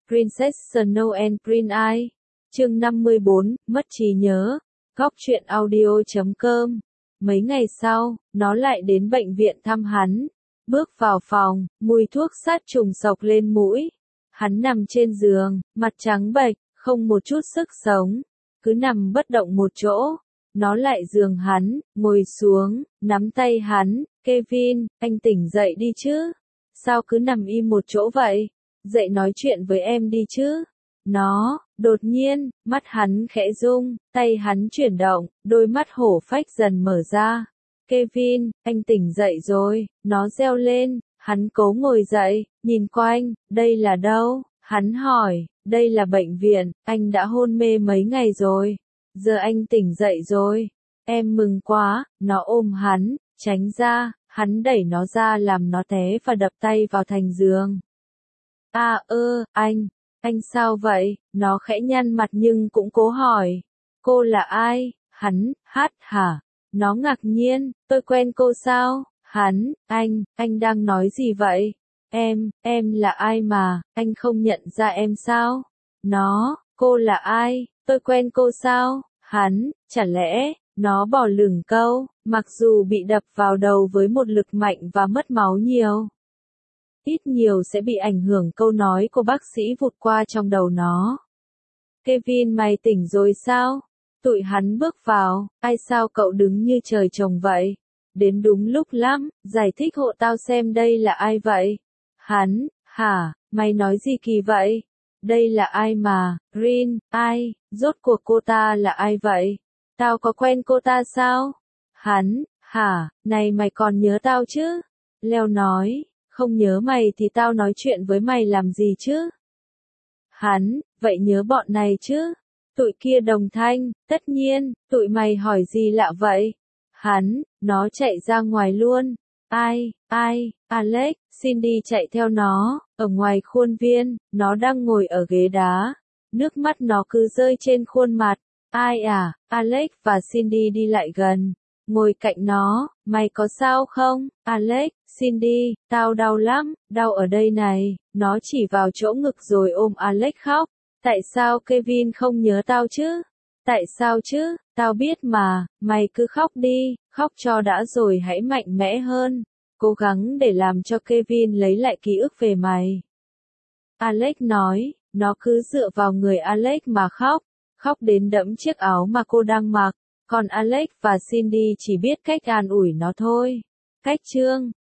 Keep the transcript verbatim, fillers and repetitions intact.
Princess Snow and Prince I. Chương năm mươi bốn, mất trí nhớ. Góc truyện audio chấm com. Mấy ngày sau, nó lại đến bệnh viện thăm hắn. Bước vào phòng, mùi thuốc sát trùng sộc lên mũi. Hắn nằm trên giường, mặt trắng bệch, không một chút sức sống. Cứ nằm bất động một chỗ. Nó lại giường hắn, ngồi xuống, nắm tay hắn. Kevin, anh tỉnh dậy đi chứ. Sao cứ nằm im một chỗ vậy? Dậy nói chuyện với em đi chứ. Nó, đột nhiên, mắt hắn khẽ rung, tay hắn chuyển động, đôi mắt hổ phách dần mở ra. Kevin, anh tỉnh dậy rồi, nó reo lên, hắn cố ngồi dậy, nhìn quanh, đây là đâu? Hắn hỏi, đây là bệnh viện, anh đã hôn mê mấy ngày rồi. Giờ anh tỉnh dậy rồi. Em mừng quá, nó ôm hắn, tránh ra, hắn đẩy nó ra làm nó té và đập tay vào thành giường. À ơ, anh, anh sao vậy? Nó khẽ nhăn mặt nhưng cũng cố hỏi. Cô là ai? Hắn, hát hả? Nó ngạc nhiên, tôi quen cô sao? Hắn, anh, anh đang nói gì vậy? Em, em là ai mà, anh không nhận ra em sao? Nó, cô là ai? Tôi quen cô sao? Hắn, chả lẽ, nó bỏ lửng câu, mặc dù bị đập vào đầu với một lực mạnh và mất máu nhiều. Ít nhiều sẽ bị ảnh hưởng câu nói của bác sĩ vụt qua trong đầu nó. Kevin, mày tỉnh rồi sao? Tụi hắn bước vào, ai sao cậu đứng như trời trồng vậy? Đến đúng lúc lắm, giải thích hộ tao xem đây là ai vậy? Hắn, hả, mày nói gì kỳ vậy? Đây là ai mà, Green, ai, rốt cuộc cô ta là ai vậy? Tao có quen cô ta sao? Hắn, hả, này mày còn nhớ tao chứ? Leo nói. Không nhớ mày thì tao nói chuyện với mày làm gì chứ? Hắn, vậy nhớ bọn này chứ? Tụi kia đồng thanh, tất nhiên, tụi mày hỏi gì lạ vậy? Hắn, nó chạy ra ngoài luôn. Ai, ai, Alex, Cindy chạy theo nó, ở ngoài khuôn viên, nó đang ngồi ở ghế đá. Nước mắt nó cứ rơi trên khuôn mặt. Ai à, Alex và Cindy đi lại gần. Ngồi cạnh nó, mày có sao không? Alex, Cindy, tao đau lắm, đau ở đây này, nó chỉ vào chỗ ngực rồi ôm Alex khóc. Tại sao Kevin không nhớ tao chứ? Tại sao chứ? Tao biết mà, mày cứ khóc đi, khóc cho đã rồi hãy mạnh mẽ hơn. Cố gắng để làm cho Kevin lấy lại ký ức về mày. Alex nói, nó cứ dựa vào người Alex mà khóc, khóc đến đẫm chiếc áo mà cô đang mặc. Còn Alex và Cindy chỉ biết cách an ủi nó thôi. Cách chương